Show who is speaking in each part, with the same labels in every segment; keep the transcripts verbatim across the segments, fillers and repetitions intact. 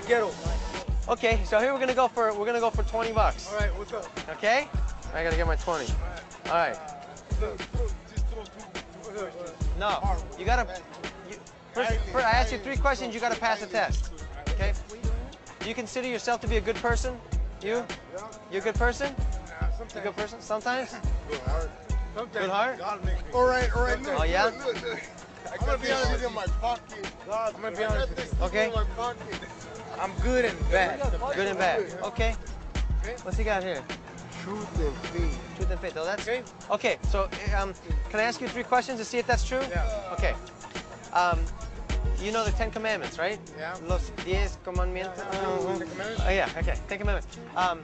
Speaker 1: ghetto.
Speaker 2: Okay, so here we're gonna go for we're gonna go for twenty bucks.
Speaker 1: All right, what's up?
Speaker 2: Okay? I gotta get my twenty. All right. No, you gotta. You, first, first, I asked you three questions. You gotta pass the test. Okay? Do you consider yourself to be a good person? You? You a good person? You a good person? Sometimes?
Speaker 1: Good heart.
Speaker 2: Good heart?
Speaker 1: All right, all right. Look,
Speaker 2: Oh yeah?
Speaker 1: look, look, look. I'm gonna be honest with you in my pocket. I'm gonna be honest with you.
Speaker 2: Okay.
Speaker 1: In my pocket. I'm good and bad.
Speaker 2: Good and bad. Okay. What's he got here?
Speaker 1: Truth and faith.
Speaker 2: Truth and faith. Oh, that's
Speaker 1: Okay.
Speaker 2: okay. So, um, can I ask you three questions to see if that's true?
Speaker 1: Yeah.
Speaker 2: Okay. Um, you know the Ten Commandments, right?
Speaker 1: Yeah.
Speaker 2: Los diez commandmientos.
Speaker 1: Ten Commandments?
Speaker 2: Oh yeah. Okay. Ten Commandments. Um,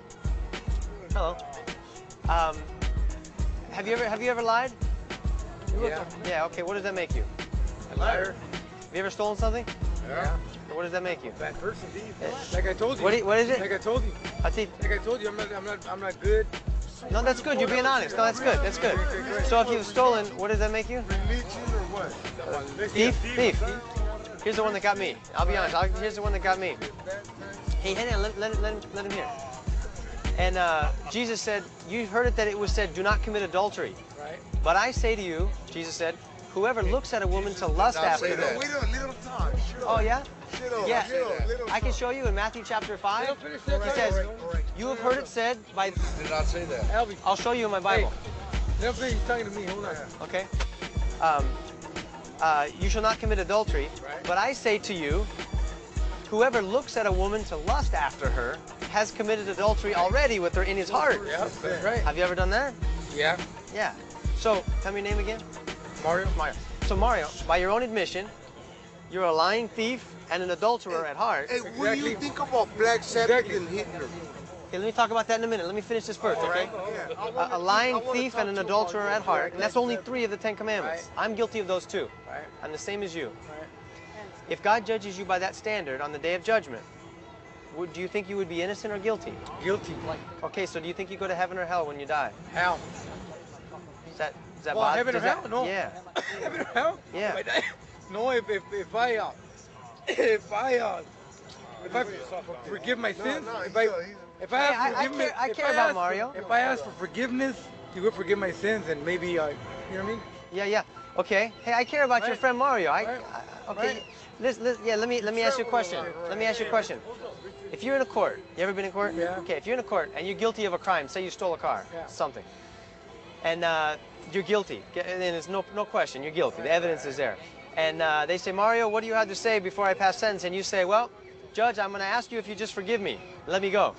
Speaker 2: hello. Um, have you ever have you ever lied?
Speaker 1: Yeah.
Speaker 2: Yeah. Okay. What does that make you?
Speaker 1: A liar.
Speaker 2: Have you ever stolen something?
Speaker 1: Yeah.
Speaker 2: What does that make you?
Speaker 1: Bad person, thief. Like I told you.
Speaker 2: What, do you- what is it?
Speaker 1: Like I told you.
Speaker 2: I see.
Speaker 1: Like I told you, I'm not. I'm not. I'm not good.
Speaker 2: No, that's good. You're being honest. No, that's good. That's good. So if you've stolen, what does that make you?
Speaker 1: Religion or what?
Speaker 2: Thief? Thief. Here's the one that got me. I'll be honest. I'll, here's the one that got me. Hey, hang on. Let, let, him- let, him, let him hear. And uh, Jesus said, you heard it that it was said, do not commit adultery.
Speaker 1: Right.
Speaker 2: But I say to you, Jesus said, whoever looks at a woman to lust after
Speaker 1: Wait
Speaker 2: her.
Speaker 1: a little time.
Speaker 2: Oh, yeah?
Speaker 1: Little,
Speaker 2: Yeah.
Speaker 1: little, little
Speaker 2: I can show you in Matthew chapter five. It says, you have heard it said by...
Speaker 1: Did not say that. Albie.
Speaker 2: I'll show you in my Bible.
Speaker 1: Hey, he's talking to me. Hold on.
Speaker 2: Okay? Um, uh, you shall not commit adultery,
Speaker 1: Right.
Speaker 2: but I say to you, whoever looks at a woman to lust after her has committed adultery already with her in his heart.
Speaker 1: Yeah, that's right.
Speaker 2: Have you ever done that?
Speaker 1: Yeah.
Speaker 2: Yeah. So, tell me your name again.
Speaker 1: Mario.
Speaker 2: Mario. So Mario, by your own admission, you're a lying thief and an adulterer at heart.
Speaker 3: Hey, what do you think about Black Sabbath and Hitler?
Speaker 2: Okay, let me talk about that in a minute. Let me finish this first, okay? A, a lying thief and an adulterer at heart, and that's only three of the Ten Commandments. I'm guilty of those too.
Speaker 1: Right.
Speaker 2: I'm the same as you.
Speaker 1: Right.
Speaker 2: If God judges you by that standard on the day of judgment, would, do you think you would be innocent or guilty?
Speaker 1: Guilty.
Speaker 2: Okay, so do you think you go to heaven or hell when you die?
Speaker 1: Hell.
Speaker 2: Is that is that
Speaker 1: Well,
Speaker 2: bod-
Speaker 1: heaven or
Speaker 2: does that-
Speaker 1: hell? No.
Speaker 2: Yeah.
Speaker 1: Heaven or hell?
Speaker 2: Yeah.
Speaker 1: If I die- No, if if if I uh, if I uh, if I forgive my sins, if I if I
Speaker 2: Hey,
Speaker 1: have
Speaker 2: I- I
Speaker 1: forgiveness,
Speaker 2: care- I
Speaker 1: if
Speaker 2: care about
Speaker 1: ask for-
Speaker 2: Mario.
Speaker 1: If I ask for forgiveness, you will forgive my sins, and maybe uh, you know what I mean?
Speaker 2: Yeah, yeah. Okay. Hey, I care about your
Speaker 1: Right.
Speaker 2: friend Mario. I,
Speaker 1: Right.
Speaker 2: I okay.
Speaker 1: Right.
Speaker 2: Listen, listen, yeah, let me let me ask you a question. Let me ask you a question. If you're in a court, you ever been in court?
Speaker 1: Yeah.
Speaker 2: Okay, if you're in a court and you're guilty of a crime, say you stole a car,
Speaker 1: Yeah.
Speaker 2: something, and uh, you're guilty, and there's no no question, you're guilty. The evidence is there. And uh, they say, Mario, what do you have to say before I pass sentence? And you say, well, Judge, I'm going to ask you if you just forgive me. Let me go.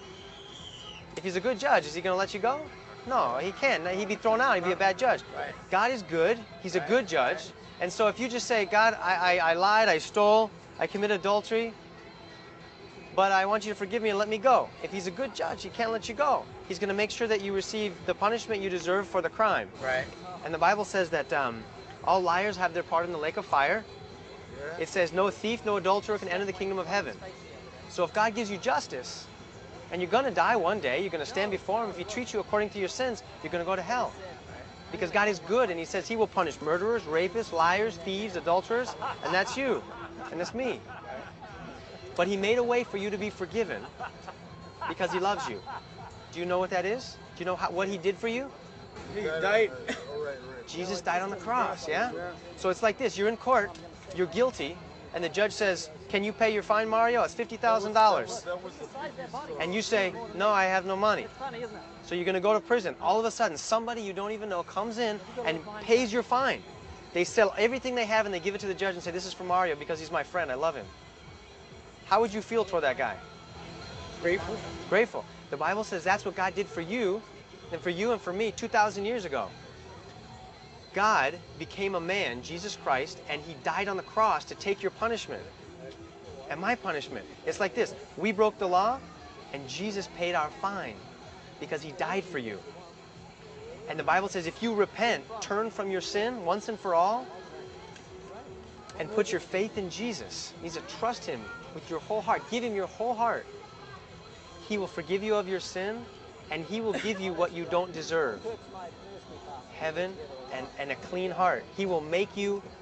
Speaker 2: If he's a good judge, is he going to let you go? No, he can't. He'd be thrown out. He'd be a bad judge.
Speaker 1: Right.
Speaker 2: God is good. He's a good judge. And so if you just say, God, I, I, I lied, I stole, I committed adultery, but I want you to forgive me and let me go. If he's a good judge, he can't let you go. He's going to make sure that you receive the punishment you deserve for the crime.
Speaker 1: Right.
Speaker 2: And the Bible says that um, all liars have their part in the lake of fire. It says no thief, no adulterer can enter the kingdom of heaven. So if God gives you justice, and you're going to die one day, you're going to stand before him. If he treats you according to your sins, you're going to go to hell. Because God is good, and he says he will punish murderers, rapists, liars, thieves, adulterers, and that's you, and that's me. But he made a way for you to be forgiven because he loves you. Do you know what that is? Do you know how, what he did for you?
Speaker 1: He died.
Speaker 2: Jesus died on the cross, yeah? So it's like this, you're in court, you're guilty, and the judge says, can you pay your fine, Mario? It's fifty thousand dollars. And you say, no, I have no money. So you're going to go to prison. All of a sudden, somebody you don't even know comes in and pays your fine. They sell everything they have and they give it to the judge and say, this is for Mario because he's my friend, I love him. How would you feel toward that guy?
Speaker 1: Grateful.
Speaker 2: Grateful. The Bible says that's what God did for you, and for you and for me two thousand years ago. God became a man, Jesus Christ, and he died on the cross to take your punishment and my punishment. It's like this. We broke the law, and Jesus paid our fine because he died for you. And the Bible says if you repent, turn from your sin once and for all, and put your faith in Jesus, you need to trust him with your whole heart. Give him your whole heart. He will forgive you of your sin, and he will give you what you don't deserve. Heaven and, and a clean heart. He will make you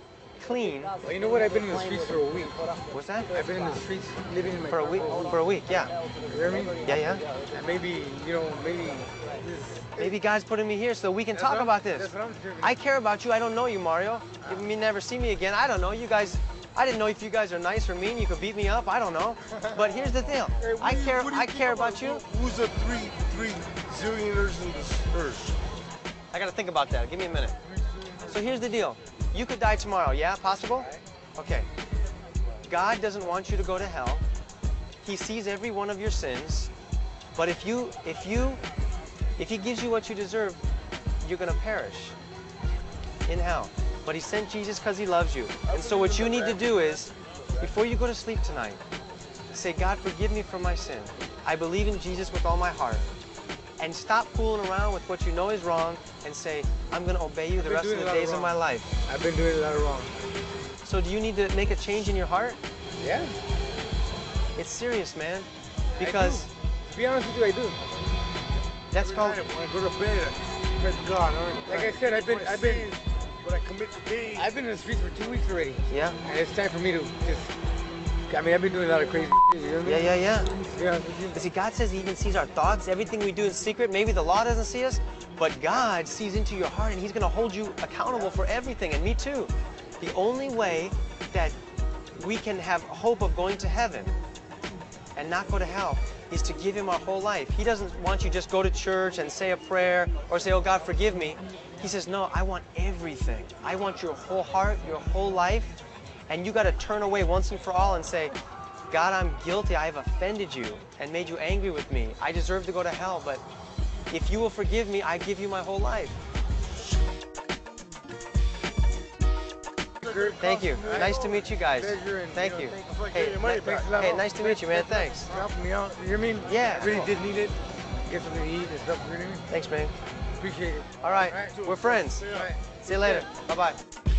Speaker 2: clean.
Speaker 1: Well, you know what? I've been in the streets for a week.
Speaker 2: What's that?
Speaker 1: I've been in the streets living in my
Speaker 2: For a
Speaker 1: car
Speaker 2: week? For a week, yeah.
Speaker 1: You hear me?
Speaker 2: Yeah, yeah.
Speaker 1: And maybe, you know, maybe this.
Speaker 2: Maybe God's putting me here so we can
Speaker 1: That's
Speaker 2: talk
Speaker 1: what I'm-
Speaker 2: about this.
Speaker 1: That's what I'm doing.
Speaker 2: I care about you. I don't know you, Mario. You may never see me again. I don't know. You guys, I didn't know if you guys are nice or mean. You could beat me up. I don't know. But here's the deal.
Speaker 3: Hey, what
Speaker 2: I
Speaker 3: do you-
Speaker 2: care.
Speaker 3: what do you
Speaker 2: I
Speaker 3: think
Speaker 2: care about you.
Speaker 3: Who's the three three zillionaires in this earth?
Speaker 2: I got to think about that. Give me a minute. So here's the deal. You could die tomorrow. Yeah, possible? Okay. God doesn't want you to go to hell. He sees every one of your sins. But if you, if you, if he gives you what you deserve, you're going to perish in hell. But he sent Jesus because he loves you. And so what you need to do is, before you go to sleep tonight, say, God, forgive me for my sin. I believe in Jesus with all my heart. And stop fooling around with what you know is wrong and say, I'm going to obey you the
Speaker 1: been
Speaker 2: rest of
Speaker 1: doing
Speaker 2: the
Speaker 1: a lot of
Speaker 2: days of
Speaker 1: wrong.
Speaker 2: my life.
Speaker 1: I've been doing a lot of wrong.
Speaker 2: So do you need to make a change in your heart?
Speaker 1: Yeah.
Speaker 2: It's serious, man. Because
Speaker 1: To be honest with you, I do.
Speaker 2: that's called,
Speaker 3: When I go to bed, I pray to God. all right?
Speaker 1: Like I said, I've been,
Speaker 3: For my
Speaker 1: I've been,
Speaker 3: sins, But I commit today.
Speaker 1: I've been in the streets for two weeks already,
Speaker 2: yeah,
Speaker 1: and it's time for me to just. I mean, I've been doing a lot of crazy shit. You know what I
Speaker 2: yeah,
Speaker 1: mean?
Speaker 2: yeah, yeah.
Speaker 1: Yeah. Yeah.
Speaker 2: You see, God says he even sees our thoughts, everything we do in secret. Maybe the law doesn't see us, but God sees into your heart and he's going to hold you accountable for everything, and me too. The only way that we can have hope of going to heaven and not go to hell is to give him our whole life. He doesn't want you just go to church and say a prayer or say, oh, God, forgive me. He says, no, I want everything. I want your whole heart, your whole life. And you got to turn away once and for all and say, God, I'm guilty. I have offended you and made you angry with me. I deserve to go to hell, but if you will forgive me, I give you my whole life. Thank you. Nice to meet you guys.
Speaker 1: Pleasure and,
Speaker 2: Thank
Speaker 1: you
Speaker 2: you.
Speaker 1: know,
Speaker 3: It's like
Speaker 2: Hey,
Speaker 3: getting your money
Speaker 1: Thanks
Speaker 3: back.
Speaker 1: a lot.
Speaker 2: Hey, nice to meet you, man. Thanks.
Speaker 1: For helping me out. You hear me?
Speaker 2: Yeah.
Speaker 1: I really did need it. Get something to eat and stuff. You know what I mean?
Speaker 2: Thanks, man.
Speaker 1: Appreciate it.
Speaker 2: All right.
Speaker 1: All right.
Speaker 2: We're friends.
Speaker 1: All right.
Speaker 2: See you later. Bye-bye.